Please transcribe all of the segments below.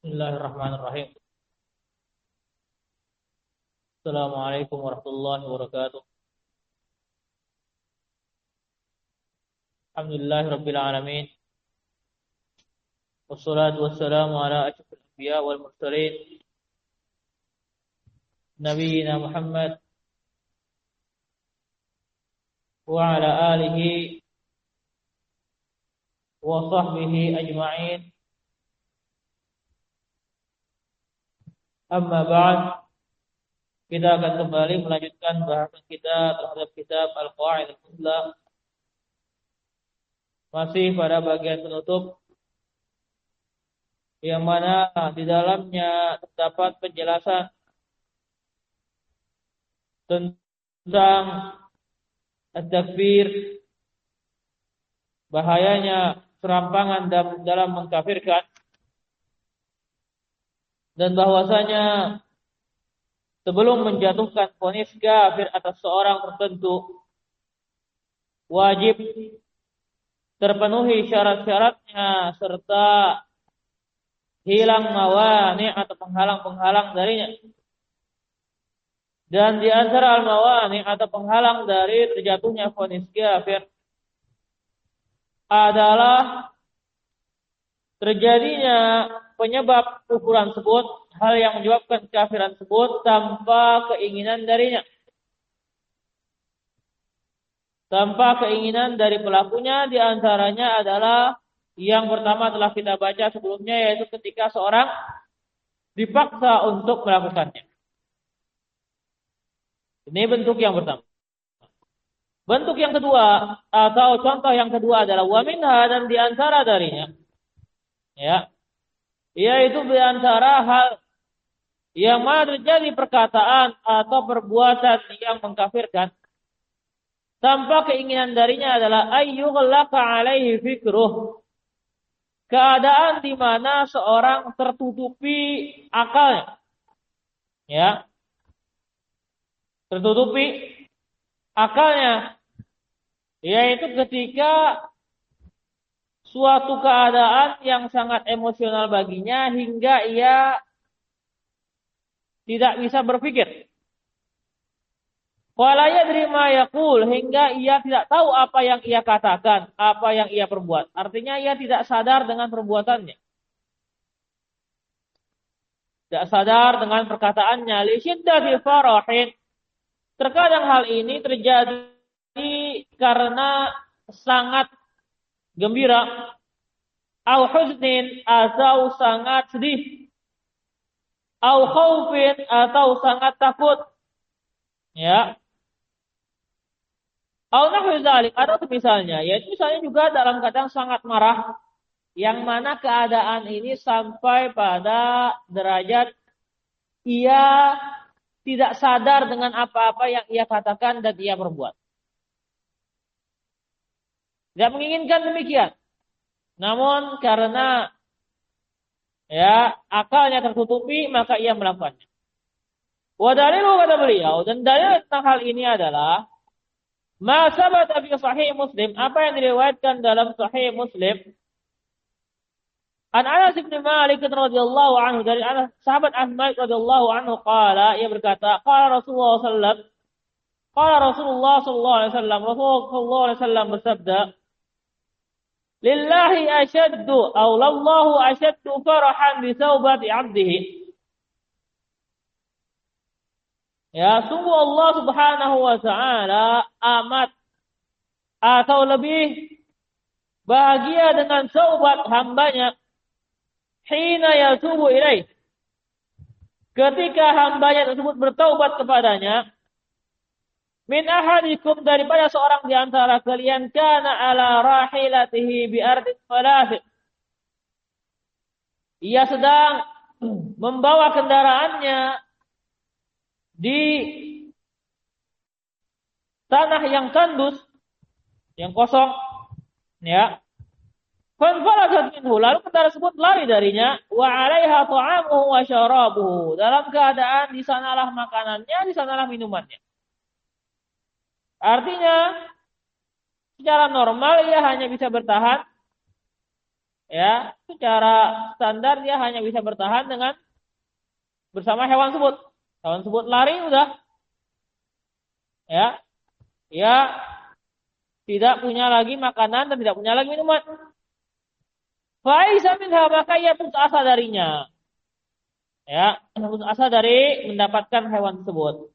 Bismillahirrahmanirrahim. Assalamualaikum warahmatullahi wabarakatuh. Alhamdulillahirabbil alamin. Wassalatu wassalamu ala asyrofil anbiya wal mursalin nabiyina Muhammad wa ala alihi wa sahbihi ajma'in. Amma ba'd. Kita akan kembali melanjutkan bahasan kita terhadap kitab Al-Qawaidul Muthla. Masih pada bagian penutup yang mana di dalamnya terdapat penjelasan tentang at-takfir, bahayanya serampangan dalam mengkafirkan, dan bahwasanya sebelum menjatuhkan vonis kafir atas seorang tertentu wajib terpenuhi syarat-syaratnya serta hilang mawani atau penghalang-penghalang darinya. Dan di antara al-mawani atau penghalang dari terjatuhnya vonis kafir adalah terjadinya penyebab kufuran tersebut, hal yang menyebabkan kekafiran tersebut tanpa keinginan darinya. Tanpa keinginan dari pelakunya, di antaranya adalah yang pertama telah kita baca sebelumnya, yaitu ketika seorang dipaksa untuk melakukannya. Ini bentuk yang pertama. Bentuk yang kedua atau contoh yang kedua adalah waminha, dan di antara darinya, ya, yaitu di antara hal yang mana terjadi perkataan atau perbuatan yang mengkafirkan tanpa keinginan darinya adalah ayyughlaqa alaihi fikruh, keadaan di mana seorang tertutupi akalnya, ya, tertutupi akalnya, yaitu ketika suatu keadaan yang sangat emosional baginya hingga ia tidak bisa berpikir. Wala yadri ma yaqul, hingga ia tidak tahu apa yang ia katakan, apa yang ia perbuat. Artinya ia tidak sadar dengan perbuatannya. Tidak sadar dengan perkataannya. Li syiddati farahin. Terkadang hal ini terjadi karena sangat gembira, au huznin, atau sangat sedih, au khaufin, atau sangat takut, ya, au nahwu dzalik, atau misalnya, yaitu misalnya juga dalam keadaan sangat marah, yang mana keadaan ini sampai pada derajat ia tidak sadar dengan apa-apa yang ia katakan dan ia perbuat. Tidak menginginkan demikian. Namun karena, ya, akalnya tertutupi, maka ia melakukannya. Wa dalilu, kata beliau, dan dalil tentang hal ini adalah ma sabata fi sahih Muslim, apa yang diriwayatkan dalam sahih Muslim. An Anas bin Malik radhiyallahu anhu, dari Anas, sahabat Anas radhiyallahu anhu, qala, ia berkata, qala Rasulullah sallallahu alaihi wasallam, qala Rasulullah sallallahu alaihi wasallam, Rasulullah sallallahu alaihi wasallam bersabda, lillahi ashaddu aw lallahu ashaddu farahan bi taubati 'abdihi. Ya, sungguh Allah Subhanahu wa taala amat atau lebih bahagia dengan taubat hambanya, hina yatubu ilaih, ketika hambanya tersebut bertaubat kepadanya, min ahadikum, daripada seorang di antara kalian, kana ala rahilatihi bi ardin falasid, ia sedang membawa kendaraannya di tanah yang tandus, yang kosong, ya. Fanfalatat minhu, lalu kendaraan tersebut lari darinya, wa 'alaiha ta'amuhu wa syarabuhu, dalam keadaan di sanalah makanannya, di sanalah minumannya. Artinya secara normal ia hanya bisa bertahan, ya, secara standar dia hanya bisa bertahan dengan bersama hewan tersebut. Hewan tersebut lari udah, ya, ya tidak punya lagi makanan dan tidak punya lagi minuman. Fa'isa minha, maka ia putus asa darinya. Ya, putus asa dari mendapatkan hewan tersebut.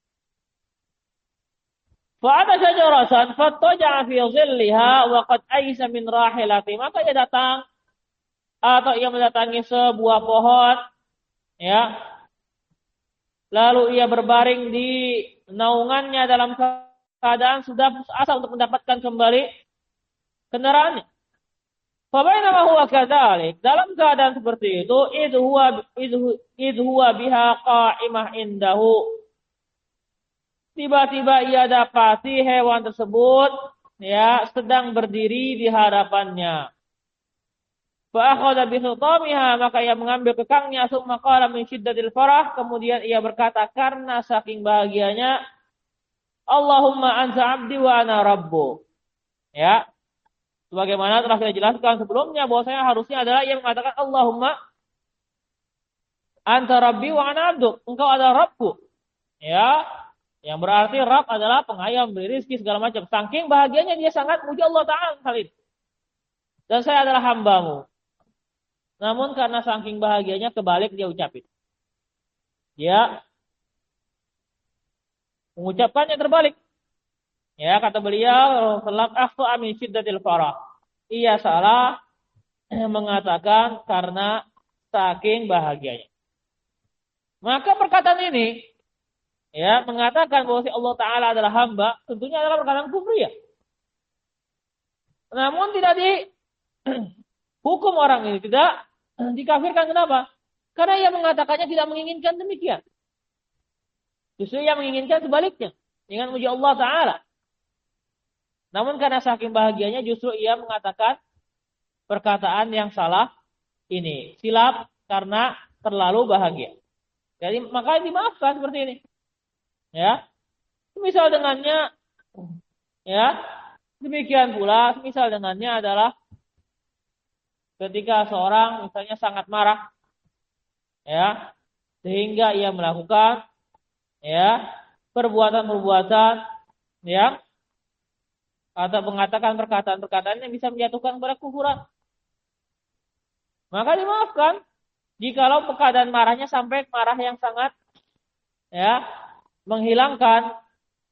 Fa'ata syajaratan fattaja'a fi dhilliha wa qad aisa min rahilati. Maka ia datang atau ia mendatangi sebuah pohon, ya. Lalu ia berbaring di naungannya dalam keadaan sudah putus asa untuk mendapatkan kembali kendaraannya. Fa bainama huwa kadzalik, dalam keadaan seperti itu, idh huwa biha qa'imah indahu. Tiba-tiba ia dapati hewan tersebut, ya, sedang berdiri di hadapannya. Fa akhadha bi khitamiha, maka ia mengambil kekangnya, summa qala min syiddatil farah, kemudian ia berkata karena saking bahagianya, Allahumma anta 'abdi wa ana rabbu. Ya. Sebagaimana telah kita jelaskan sebelumnya bahwasanya harusnya adalah ia mengatakan Allahumma anta rabbi wa ana 'abduk. Engkau adalah Rabbku. Ya. Yang berarti Rabb adalah pengayom, beri rezeki segala macam. Saking bahagianya dia sangat muji Allah Ta'ala kali ini. Dan saya adalah hambamu. Namun karena saking bahagianya kebalik dia ucapin. Dia mengucapkannya terbalik. Ya, kata beliau, "Salam akhta min syiddatil farah." Ia salah mengatakan karena saking bahagianya. Maka perkataan ini, ya, mengatakan bahwa si Allah Ta'ala adalah hamba, tentunya adalah perkataan kufri, ya. Namun tidak dihukum orang ini, tidak dikafirkan. Kenapa? Karena ia mengatakannya tidak menginginkan demikian. Justru ia menginginkan sebaliknya, dengan muji Allah Ta'ala. Namun karena saking bahagianya justru ia mengatakan perkataan yang salah ini. Silap karena terlalu bahagia. Jadi maka dimaafkan seperti ini. Ya. Misal dengannya, ya, demikian pula misal dengannya adalah ketika seorang misalnya sangat marah, ya, sehingga ia melakukan, ya, perbuatan-perbuatan yang atau mengatakan perkataan-perkataan yang bisa menjatuhkan kepada kufuran. Maka dimaafkan jikalau keadaan marahnya sampai marah yang sangat, ya, menghilangkan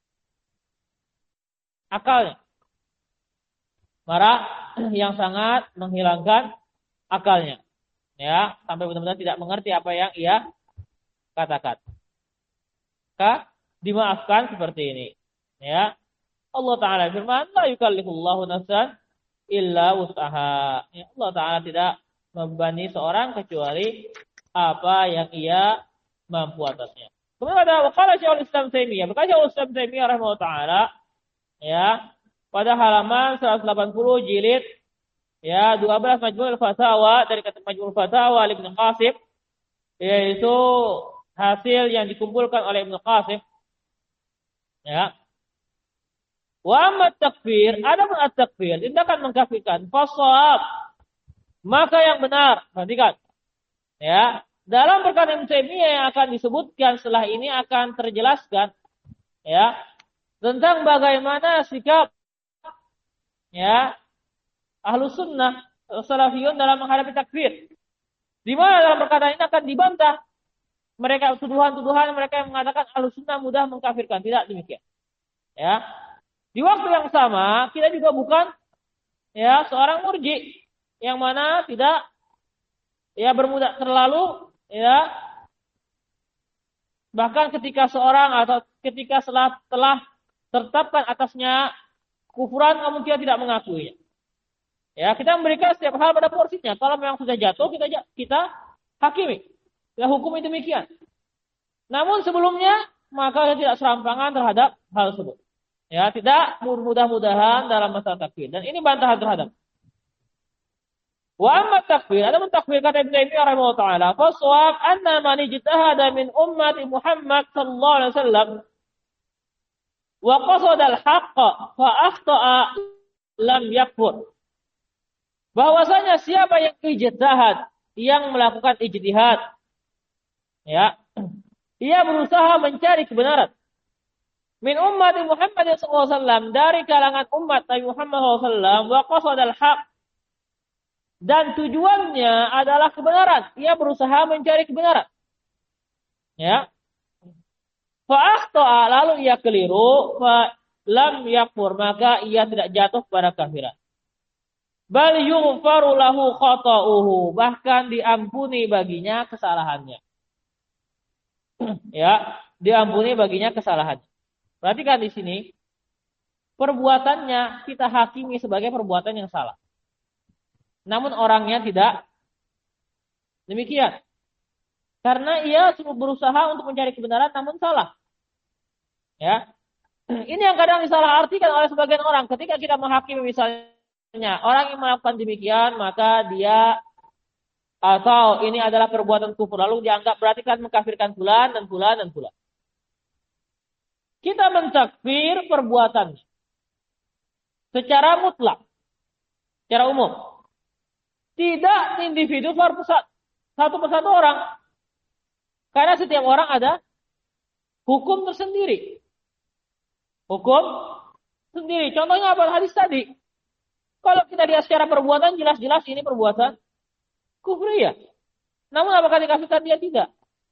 akalnya. Marah yang sangat menghilangkan akalnya. Ya, sampai benar-benar tidak mengerti apa yang ia katakan. Maka dimaafkan seperti ini. Ya. Allah Ta'ala firman, la yukallifullahu nafsan illa wus'aha. Ya, Allah Ta'ala tidak membebani seorang kecuali apa yang ia mampu atasnya. Kemudian ada waqala Syekhul Islam Taimiyah. Berkata Syekhul Islam Taimiyah rahimahullah ta'ala, ya, pada halaman 180 jilid, ya, 12 Majmu'ul Fatawa dari kata Majmu'ul Fatawa Ibnu Qasim, yaitu hasil yang dikumpulkan oleh Ibnu Qasim. Ya. Wa amma takfir, adapun at-takfir, tindakan mengkafirkan, fasawab, maka yang benar, perhatikan. Ya, dalam perkara Ibnu Taimiyah yang akan disebutkan setelah ini akan terjelaskan, ya, tentang bagaimana sikap, ya, Ahlus Sunnah Salafiyun dalam menghadapi takfir. Di mana dalam perkataan ini akan dibantah mereka tuduhan-tuduhan mereka yang mengatakan Ahlus Sunnah mudah mengkafirkan. Tidak demikian. Ya. Di waktu yang sama kita juga bukan, ya, seorang murji yang mana tidak, ya, bermudah terlalu, ya, bahkan ketika seorang atau ketika telah tertetapkan atasnya kufuran namun kita tidak mengakuinya. Ya, kita memberikan setiap hal pada porsinya. Kalau memang sudah jatuh kita hakimi. Kita hukumi demikian. Namun sebelumnya maka kita tidak serampangan terhadap hal tersebut. Ya, tidak mudah-mudahan dalam masalah takfir. Dan ini bantahan terhadap. Wa amma takfir, ada takfir kata Ibnu Taimiyah rahimahullah taala, fa shawab anna man ijtahada min ummati Muhammad sallallahu alaihi wasallam wa qasada al-haqq fa akhta'a lam yakfur. bahwasanya siapa yang ijtihad, yang melakukan ijtihad, ya, ia berusaha mencari kebenaran. Min ummati Muhammad sallallahu alaihi wasallam, dari kalangan umat Nabi Muhammad sallallahu alaihi wasallam, wa qasadal haq, dan tujuannya adalah kebenaran. Ia berusaha mencari kebenaran. Ya. Fa akhta'a, lalu ia keliru, fa lam yakfur, maka ia tidak jatuh pada kafiran. Bal yughfaru lahu khata'uhu, bahkan diampuni baginya kesalahannya. Ya, diampuni baginya kesalahannya. Perhatikan di sini, perbuatannya kita hakimi sebagai perbuatan yang salah. Namun orangnya tidak demikian. Karena ia berusaha untuk mencari kebenaran namun salah. Ya. Ini yang kadang disalahartikan oleh sebagian orang. Ketika kita menghakimi misalnya orang yang melakukan demikian, maka dia atau ini adalah perbuatan kufur, lalu dianggap berarti kan mengkafirkan fulan dan fulan dan fulan. Kita mentakfir perbuatannya secara mutlak, secara umum. Tidak individu satu persatu orang. Karena setiap orang ada hukum tersendiri. Hukum sendiri. Contohnya apa? Hadis tadi. Kalau kita lihat secara perbuatan, jelas-jelas ini perbuatan kufriyah. Namun apakah dikafirkan? Dia tidak.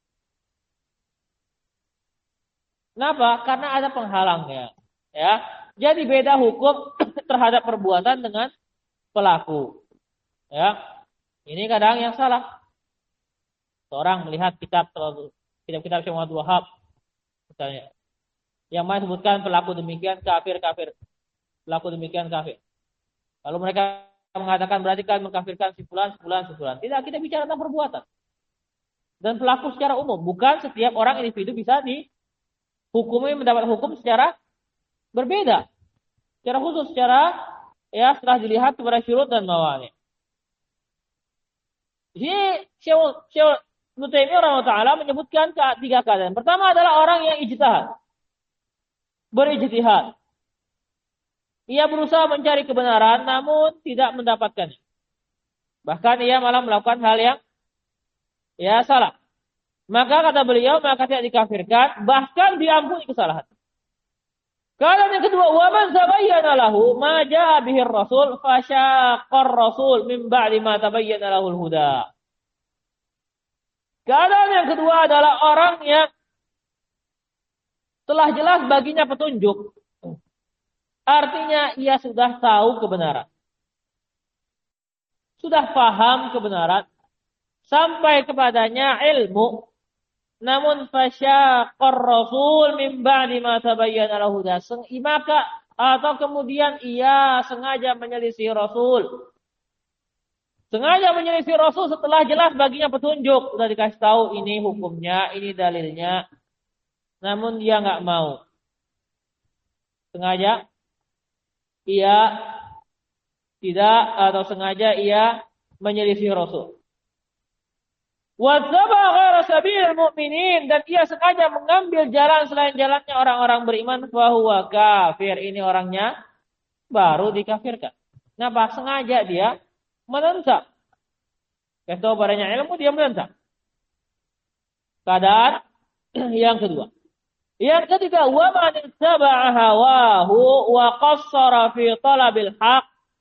Kenapa? Karena ada penghalangnya. Ya. Jadi beda hukum terhadap perbuatan dengan pelaku. Ya. Ini kadang yang salah. Seorang melihat kitab-kitab Syekh Muhammad Wahab misalnya, yang mana sebutkan pelaku demikian kafir. Pelaku demikian kafir. Lalu mereka mengatakan berarti kan mengkafirkan si fulan. Tidak, kita bicara tentang perbuatan. Dan pelaku secara umum, bukan setiap orang individu bisa dihukumi mendapat hukum secara berbeda. Secara khusus, ya setelah dilihat kepada syurut dan mawani. Di Syekh Ibnu Taimiyah rahimahullah menyebutkan tiga keadaan. Pertama adalah orang yang berijtihad. Ia berusaha mencari kebenaran namun tidak mendapatkannya. Bahkan ia malah melakukan hal yang salah. Maka kata beliau, maka tidak dikafirkan, bahkan diampuni kesalahan. Keadaan yang kedua, wa man tabayyana lahu ma jaa bihi ar-rasul fasyaqqar rasul min ba'di ma tabayyana lahu al-huda. Keadaan yang kedua adalah orang yang telah jelas baginya petunjuk. Artinya ia sudah tahu kebenaran. Sudah paham kebenaran. Sampai kepadanya ilmu. Namun fasyaqqar rasul min ba'di ma tabayyana lahu huda. Maka atau kemudian ia sengaja menyelisih Rasul. Sengaja menyelisih Rasul setelah jelas baginya petunjuk. Sudah dikasih tahu ini hukumnya, ini dalilnya. Namun dia enggak mau. Sengaja ia tidak atau sengaja ia menyelisih Rasul. Wattaba ghaira sabilil mu'minin, dan ia sengaja mengambil jalan selain jalannya orang-orang beriman, fahuwa kafir. Ini orangnya baru dikafirkan. Kenapa? Sengaja dia menentang. Kasih tahu padanya ilmu, dia menentang. Keadaan yang kedua. Yang ketiga, wa man ittaba'a hawahu wa qassara fi talabil haq.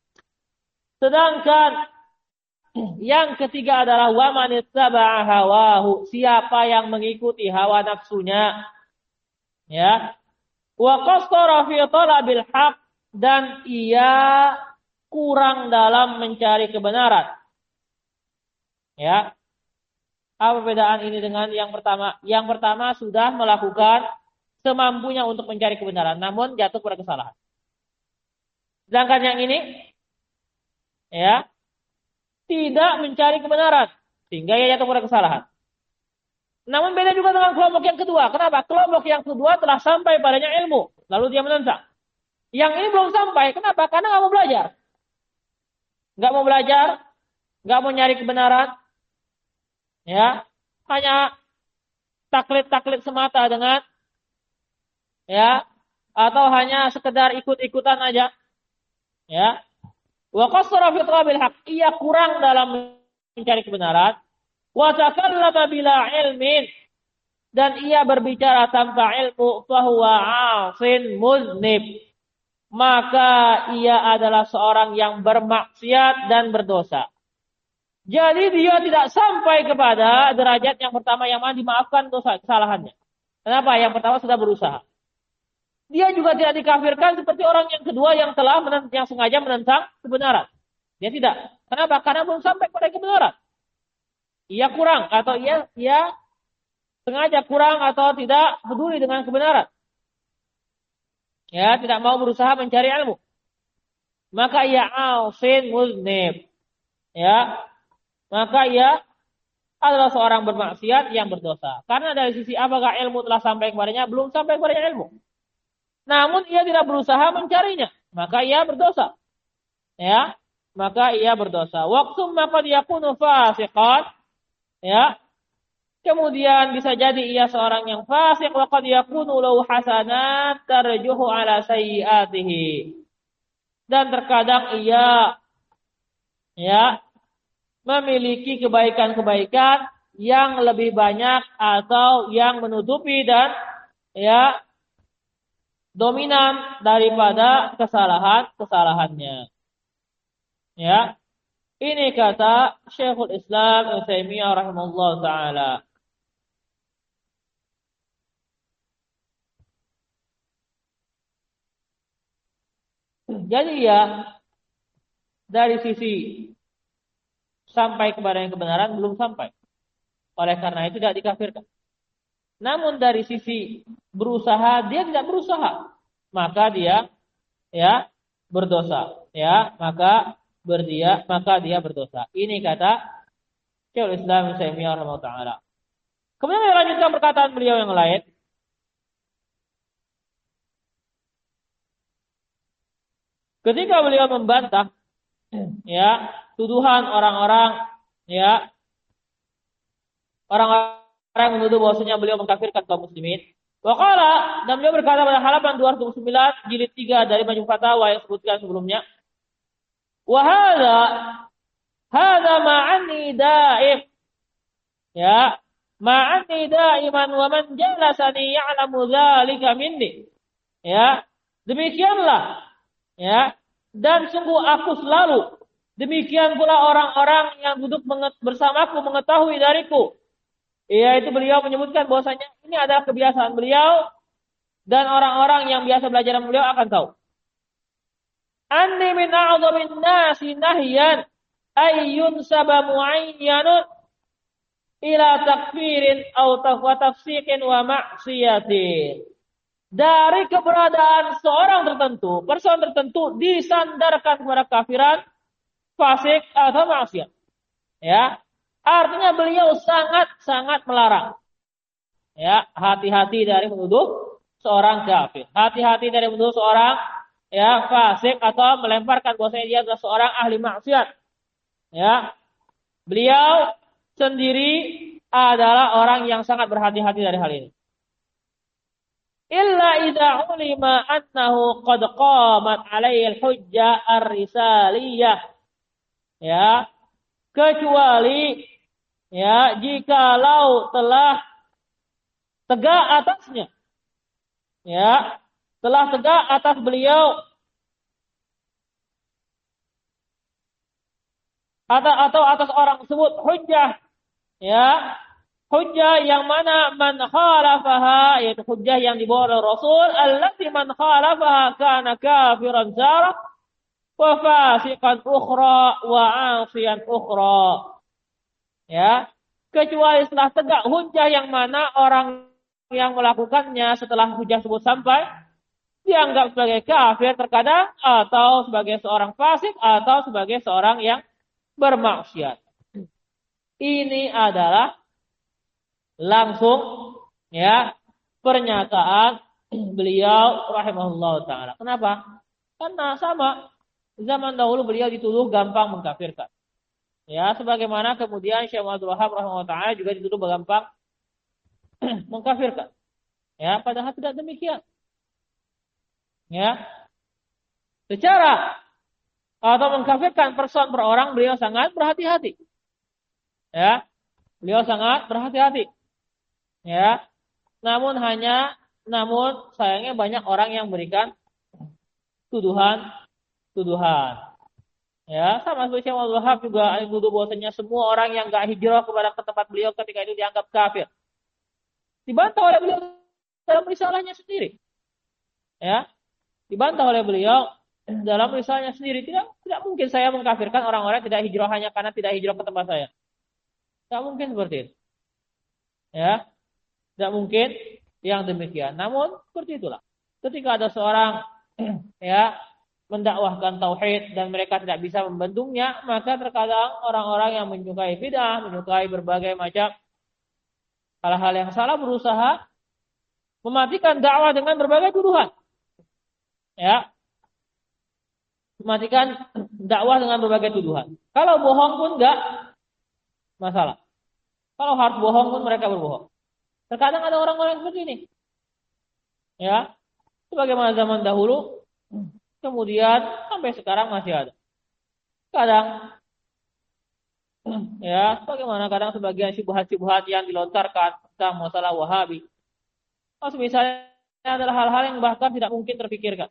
Sedangkan yang ketiga adalah wa man ittaba'a hawahu, siapa yang mengikuti hawa nafsunya, ya, wa qassara fi talabil haq, dan ia kurang dalam mencari kebenaran. Ya. Apa perbedaan ini dengan yang pertama? Yang pertama sudah melakukan semampunya untuk mencari kebenaran, namun jatuh pada kesalahan. Sedangkan yang ini, ya, tidak mencari kebenaran, sehingga ia jatuh pada kesalahan. Namun beda juga dengan kelompok yang kedua. Kenapa? Kelompok yang kedua telah sampai padanya ilmu, lalu dia menentang. Yang ini belum sampai. Kenapa? Karena nggak mau belajar. Nggak mau belajar, nggak mau nyari kebenaran. Ya, hanya taklid semata dengan, ya, atau hanya sekedar ikut-ikutan aja. Ya. Wa qassara fi talabil haq. Ia kurang dalam mencari kebenaran. Wa takallama bila ilmin. Dan ia berbicara tanpa ilmu. Fahuwa 'asin muznib. Maka ia adalah seorang yang bermaksiat dan berdosa. Jadi dia tidak sampai kepada derajat yang pertama yang mana dimaafkan dosa kesalahannya. Kenapa? Yang pertama sudah berusaha. Dia juga tidak dikafirkan seperti orang yang kedua yang telah yang sengaja menentang kebenaran. Dia tidak. Kenapa? Karena belum sampai pada kebenaran. Ia kurang atau ia sengaja kurang atau tidak peduli dengan kebenaran. Ya, tidak mau berusaha mencari ilmu. Maka ia asin muznib. Ya. Maka ia adalah seorang bermaksiat yang berdosa. Karena dari sisi apakah ilmu telah sampai kepadanya? Belum sampai kepadanya ilmu. Namun ia tidak berusaha mencarinya. Maka ia berdosa. Ya. Maka ia berdosa. Waktu maka dia yakunu fasiqan. Ya. Kemudian bisa jadi ia seorang yang fasik. Wa qad yakunu lahu hasanat tarjuhu ala sayyiatihi. Dan terkadang ia memiliki kebaikan-kebaikan yang lebih banyak atau yang menutupi dan dominan daripada kesalahannya. Ya. Ini kata Syekhul Islam Ibnu Taimiyah rahimahullah taala. Jadi dari sisi sampai kepada yang kebenaran belum sampai. Oleh karena itu tidak dikafirkan. Namun dari sisi berusaha dia tidak berusaha, maka dia berdosa. Maka dia berdosa. Ini kata Syekhul Islam Ibnu Taimiyah rahimahullah taala. Kemudian dilanjutkan perkataan beliau yang lain. Ketika beliau membantah tuduhan orang-orang yang menuduh bahwasanya beliau mengkafirkan kaum muslimin. Waqala, dan beliau berkata pada halaman 209 jilid 3 dari Majmu' Fatawa yang disebutkan sebelumnya. Wa hadza ma'ani daim. Ma'ani daiman wa man jalasani ya'lamu dzalika minni. Demikianlah. Dan sungguh aku selalu. Demikian pula orang-orang yang duduk bersamaku mengetahui dariku. Yaitu beliau menyebutkan bahwasanya ini adalah kebiasaan beliau. Dan orang-orang yang biasa belajar dengan beliau akan tahu. Anni min a'zamin nasi nahyan ayyun saba mu'ayyanun ila takfirin aw tafsiqin wa ma'siyatin. Dari keberadaan seorang tertentu, person tertentu disandarkan kepada kafiran, fasik atau maksiat. Artinya beliau sangat melarang. Hati-hati dari menuduh seorang kafir. Hati-hati dari menuduh seorang fasik atau melemparkan bahwasanya dia adalah seorang ahli maksiat. Beliau sendiri adalah orang yang sangat berhati-hati dari hal ini. Illa idza ulima annahu qad qamat alaihi al-hujjah ar-risaliyah. Kecuali jikalau telah tegak atasnya. Telah tegak atas beliau atau atas orang tersebut hujjah. Hujjah yang mana man khalafaha, yaitu hujjah yang dibawa oleh Rasul, allati man khalafaha kana kafiran zara wa fasiqan ukhra wa 'asiyan ukhra. Kecuali setelah tegak hujjah yang mana orang yang melakukannya setelah hujjah tersebut sampai dianggap sebagai kafir terkadang atau sebagai seorang fasik atau sebagai seorang yang bermaksiat. Ini adalah langsung pernyataan beliau rahimahullah taala. Kenapa? Karena sama zaman dahulu beliau dituduh gampang mengkafirkan. Sebagaimana kemudian Syekh Abdul Wahab rahimahullah taala juga dituduh gampang mengkafirkan. Padahal tidak demikian. Secara atau mengkafirkan person per orang, beliau sangat berhati-hati. Ya, beliau sangat berhati-hati. Ya, namun sayangnya banyak orang yang berikan tuduhan. Ya, sama seperti Syekh Abdul Wahab juga menuduh bahwasanya semua orang yang enggak hijrah kepada tempat beliau ketika itu dianggap kafir. Dibantah oleh beliau dalam risalahnya sendiri. Ya, dibantah oleh beliau dalam risalahnya sendiri. Tidak mungkin saya mengkafirkan orang-orang yang tidak hijrah hanya karena tidak hijrah ke tempat saya. Tidak mungkin seperti itu. Ya, tidak mungkin yang demikian. Namun seperti itulah. Ketika ada seorang ya mendakwahkan tauhid dan mereka tidak bisa membendungnya, maka terkadang orang-orang yang menyukai bid'ah, menyukai berbagai macam hal-hal yang salah berusaha mematikan dakwah dengan berbagai tuduhan. Ya, mematikan dakwah dengan berbagai tuduhan. Kalau bohong pun enggak masalah. Kalau harus bohong pun mereka berbohong. Terkadang ada orang-orang seperti ini. Ya, sebagaimana zaman dahulu, kemudian sampai sekarang masih ada. Kadang, ya, bagaimana kadang sebagian syubhat-syubhat yang dilontarkan tentang masalah Wahabi. Misalnya adalah hal-hal yang bahkan tidak mungkin terpikirkan.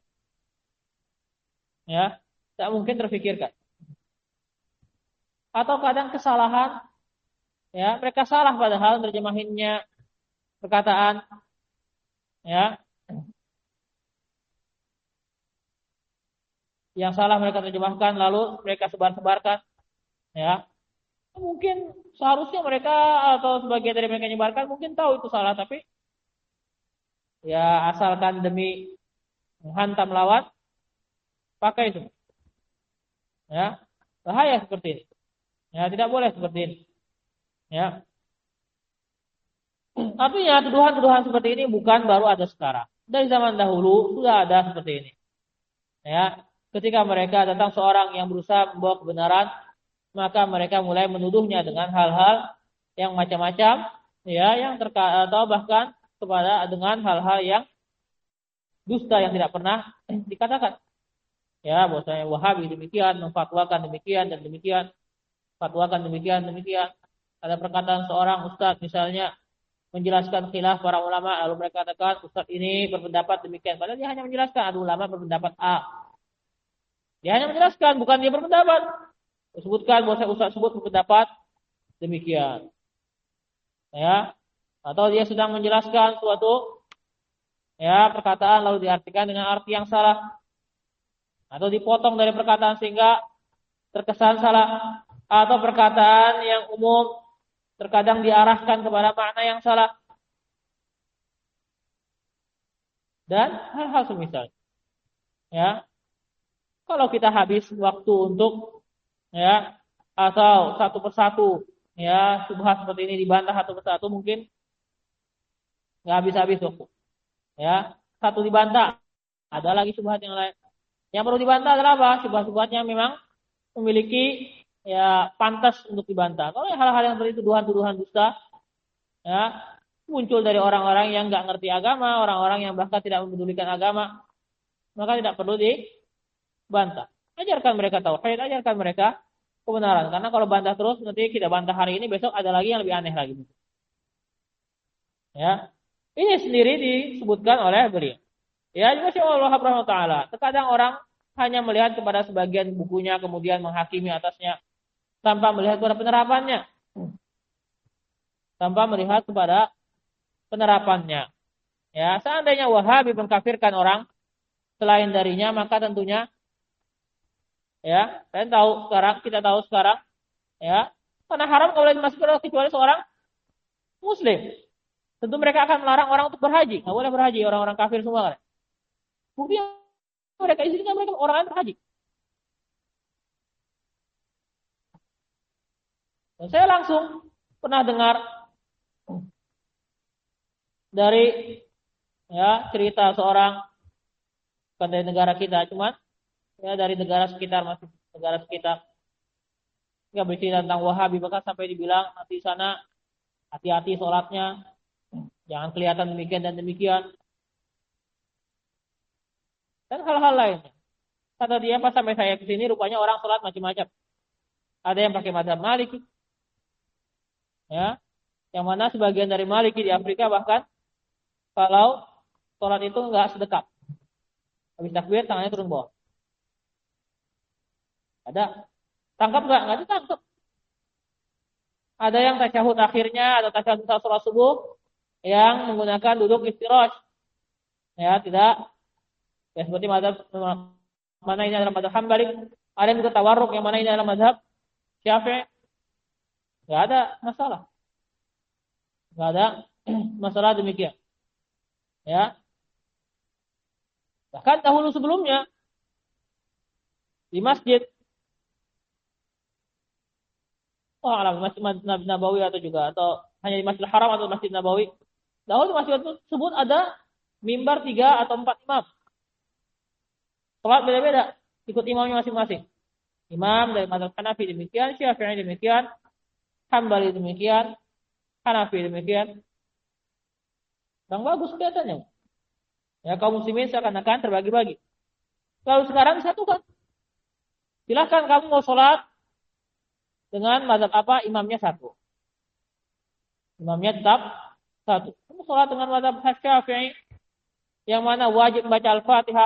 Ya, tidak mungkin terpikirkan. Atau kadang kesalahan, ya, mereka salah padahal terjemahinnya perkataan, ya, yang salah mereka terjemahkan lalu mereka sebar-sebarkan, ya. Mungkin seharusnya mereka atau sebagian dari mereka menyebarkan mungkin tahu itu salah, tapi ya asalkan demi menghantam lawan pakai itu, ya, bahaya seperti ini, ya, tidak boleh seperti ini, ya. Artinya tuduhan-tuduhan seperti ini bukan baru ada sekarang, dari zaman dahulu sudah ada seperti ini, ya. Ketika mereka datang seorang yang berusaha membawa kebenaran, maka mereka mulai menuduhnya dengan hal-hal yang macam-macam, ya, yang atau bahkan kepada dengan hal-hal yang dusta yang tidak pernah dikatakan. Ya, bahwasanya Wahabi demikian, memfatwakan demikian dan demikian, fatwakan demikian demikian. Ada perkataan seorang ustaz misalnya menjelaskan khilaf para ulama, lalu mereka katakan ustaz ini berpendapat demikian, padahal dia hanya menjelaskan ada ulama berpendapat A. Dia hanya menjelaskan, bukan dia berpendapat. Disebutkan bahwa ustaz sebut berpendapat demikian. Ya, atau dia sedang menjelaskan suatu ya perkataan lalu diartikan dengan arti yang salah, atau dipotong dari perkataan sehingga terkesan salah, atau perkataan yang umum terkadang diarahkan kepada makna yang salah, dan hal-hal semisal. Ya, kalau kita habis waktu untuk ya atau satu persatu ya syubhat seperti ini dibantah satu persatu mungkin nggak habis-habis waktu. Ya, satu dibantah, ada lagi syubhat yang lain. Yang perlu dibantah adalah apa? Syubhat-syubhat yang memang memiliki ya pantas untuk dibantah. Kalau hal-hal yang seperti tuduhan-tuduhan dusta ya muncul dari orang-orang yang nggak ngerti agama, orang-orang yang bahkan tidak mempedulikan agama, maka tidak perlu dibantah. Ajarkan mereka tauhid, ajarkan mereka kebenaran. Karena kalau bantah terus nanti kita bantah hari ini, besok ada lagi yang lebih aneh lagi. Ya, ini sendiri disebutkan oleh beliau. Ya, juga Syekh Allah Subhanahu wa taala. Terkadang orang hanya melihat kepada sebagian bukunya kemudian menghakimi atasnya tanpa melihat kepada penerapannya. Tanpa melihat kepada penerapannya. Ya, seandainya Wahabi mengkafirkan orang selain darinya, maka tentunya ya, kita tahu sekarang ya, karena haram kalau boleh dimasukkan kecuali seorang muslim. Tentu mereka akan melarang orang untuk berhaji. Nggak boleh berhaji orang-orang kafir semua kan. Bukti mereka izinkan mereka orang lain berhaji. Dan saya langsung pernah dengar dari ya cerita seorang bukan dari negara kita, cuman ya dari negara sekitar, masih negara sekitar. Nggak bercerita tentang Wahabi, bahkan sampai dibilang nanti sana hati-hati sholatnya, jangan kelihatan demikian dan demikian. Dan hal-hal lainnya. Kata dia, pas sampai saya ke sini rupanya orang sholat macam-macam. Ada yang pakai mazhab Maliki, ya, yang mana sebagian dari Maliki di Afrika bahkan kalau sholat itu enggak sedekap. Habis takbir tangannya turun bawah. Ada. Tangkap enggak? Enggak ditangkap. Ada yang tasyahud akhirnya atau tasyahud sholat subuh yang menggunakan duduk iftirash. Ya, tidak. Ya seperti mazhab mana ini adalah mazhab Hambali, ada yang juga tawarruk yang mana ini adalah mazhab Syafi'i. Enggak ada masalah. Enggak ada masalah demikian. Ya. Bahkan dahulu sebelumnya di masjid alam Masjid Nabawi atau juga atau hanya di Masjidil Haram atau Masjid Nabawi. Dahulu di masjid tersebut ada mimbar 3 atau 4 imam. Salat beda-beda, ikut imamnya masing-masing. Imam dari mazhab Hanafi demikian, Syafi'i demikian, Hambali demikian, Hanafi demikian. Yang bagus kelihatannya. Ya, kaum muslimin seakan-akan terbagi-bagi. Lalu sekarang disatukan. Silahkan kamu mau sholat dengan mazhab apa, imamnya satu. Imamnya tetap satu. Kamu sholat dengan mazhab Syafi'i, yang mana wajib membaca Al-Fatihah.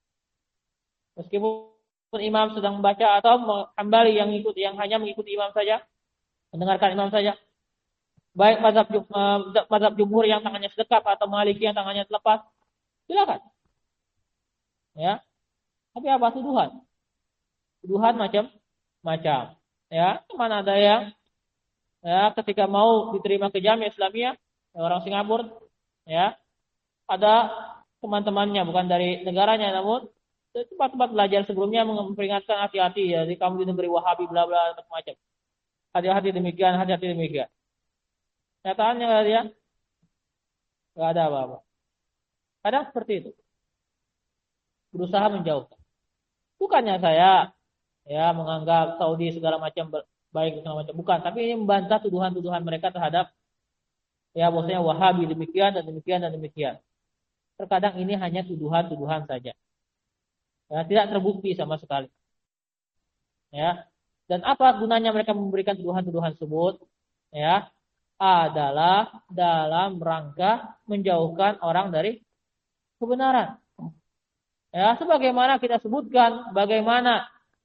Meskipun imam sedang membaca, atau Hambali yang hanya mengikuti imam saja, mendengarkan imam saja. Baik mazhab jumhur yang tangannya sedekap atau Maliki yang tangannya terlepas. Silakan. Ya. Tapi apa tuduhan? Tuduhan macam-macam. Ya, mana ada yang ya ketika mau diterima ke Jamiah Islamiyah, ya, orang Singapura, ya, ada teman-temannya bukan dari negaranya namun tempat-tempat belajar sebelumnya memperingatkan hati-hati ya, di kamu di negeri Wahabi bla bla macam-macam. Hati-hati demikian, hati-hati demikian. Nyataannya dia enggak ada apa-apa. Kadang seperti itu. Berusaha menjauhkan. Bukannya saya ya menganggap Saudi segala macam baik segala macam, bukan, tapi ini membantah tuduhan-tuduhan mereka terhadap ya bahwasanya Wahabi demikian dan demikian dan demikian. Terkadang ini hanya tuduhan-tuduhan saja. Ya, tidak terbukti sama sekali. Ya. Dan apa gunanya mereka memberikan tuduhan-tuduhan tersebut? Ya, adalah dalam rangka menjauhkan orang dari kebenaran. Ya, sebagaimana kita sebutkan bagaimana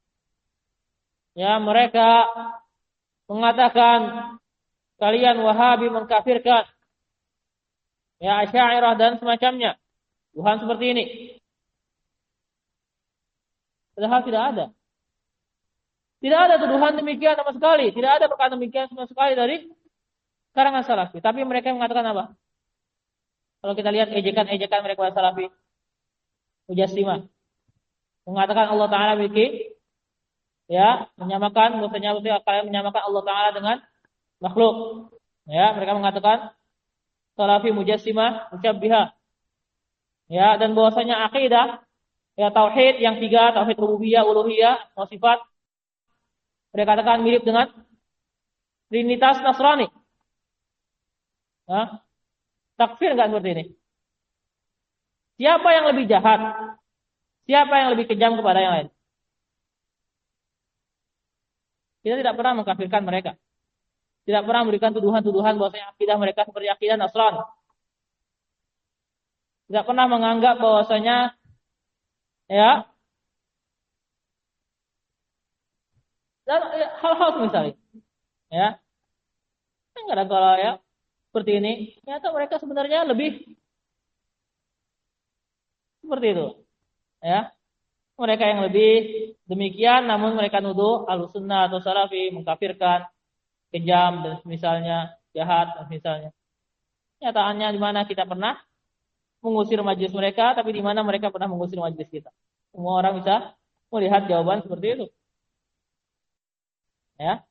ya mereka mengatakan kalian Wahabi mengkafirkan ya Asy'ariyah dan semacamnya. Tuhan seperti ini. Padahal tidak ada. Tidak ada tuduhan demikian sama sekali. Tidak ada perkataan demikian sama sekali dari karangan Salafi. Tapi mereka mengatakan apa? Kalau kita lihat ejekan-ejekan mereka Salafi, Mujassimah, mengatakan Allah Ta'ala memiliki, ya, menyamakan, kalian menyamakan Allah Ta'ala dengan makhluk. Ya, mereka mengatakan Salafi Mujassimah, Musyabbihah. Ya, dan bahwasanya akidah ya tauhid yang 3, tauhid rububiyah, uluhiyah, sifat, mereka katakan mirip dengan Trinitas Nasrani. Nah, takfir enggak seperti ini? Siapa yang lebih jahat? Siapa yang lebih kejam kepada yang lain? Kita tidak pernah mengkafirkan mereka. Tidak pernah memberikan tuduhan-tuduhan bahwasanya akidah mereka seperti akidah Nasrani. Tidak pernah menganggap bahwasanya ya dan hal-hal misalnya ya kadang kalau ya seperti ini ternyata mereka sebenarnya lebih seperti itu ya, mereka yang lebih demikian namun mereka nuduh Ahlussunnah atau Salafi mengkafirkan, kejam dan misalnya jahat dan misalnya. Nyataannya di mana kita pernah mengusir majelis mereka, tapi di mana mereka pernah mengusir majelis kita. Semua orang bisa melihat jawaban seperti itu. Ya.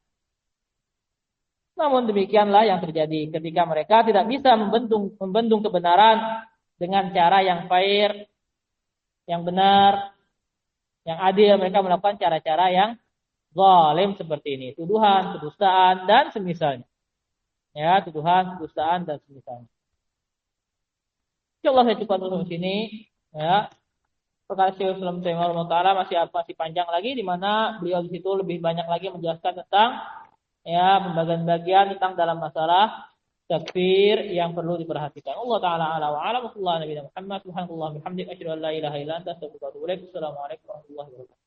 Namun demikianlah yang terjadi ketika mereka tidak bisa membendung kebenaran dengan cara yang fair, yang benar, yang adil. Mereka melakukan cara-cara yang zalim seperti ini, tuduhan, kedustaan dan semisalnya. Ya, tuduhan, kedustaan dan semisalnya. Insyaallah saya cukup sampai sini. Ya. perkara Syekh Islam Taala masih panjang lagi, di mana beliau di situ lebih banyak lagi menjelaskan tentang ya pembagian-bagian tentang dalam masalah takfir yang perlu diperhatikan. Allah taala ala wa ala wa sallallahu nabi Muhammad subhanallah bihamdik asyhadu an la ilaha illa anta astaghfiruka wa atubu ilaik. Assalamualaikum warahmatullahi wabarakatuh.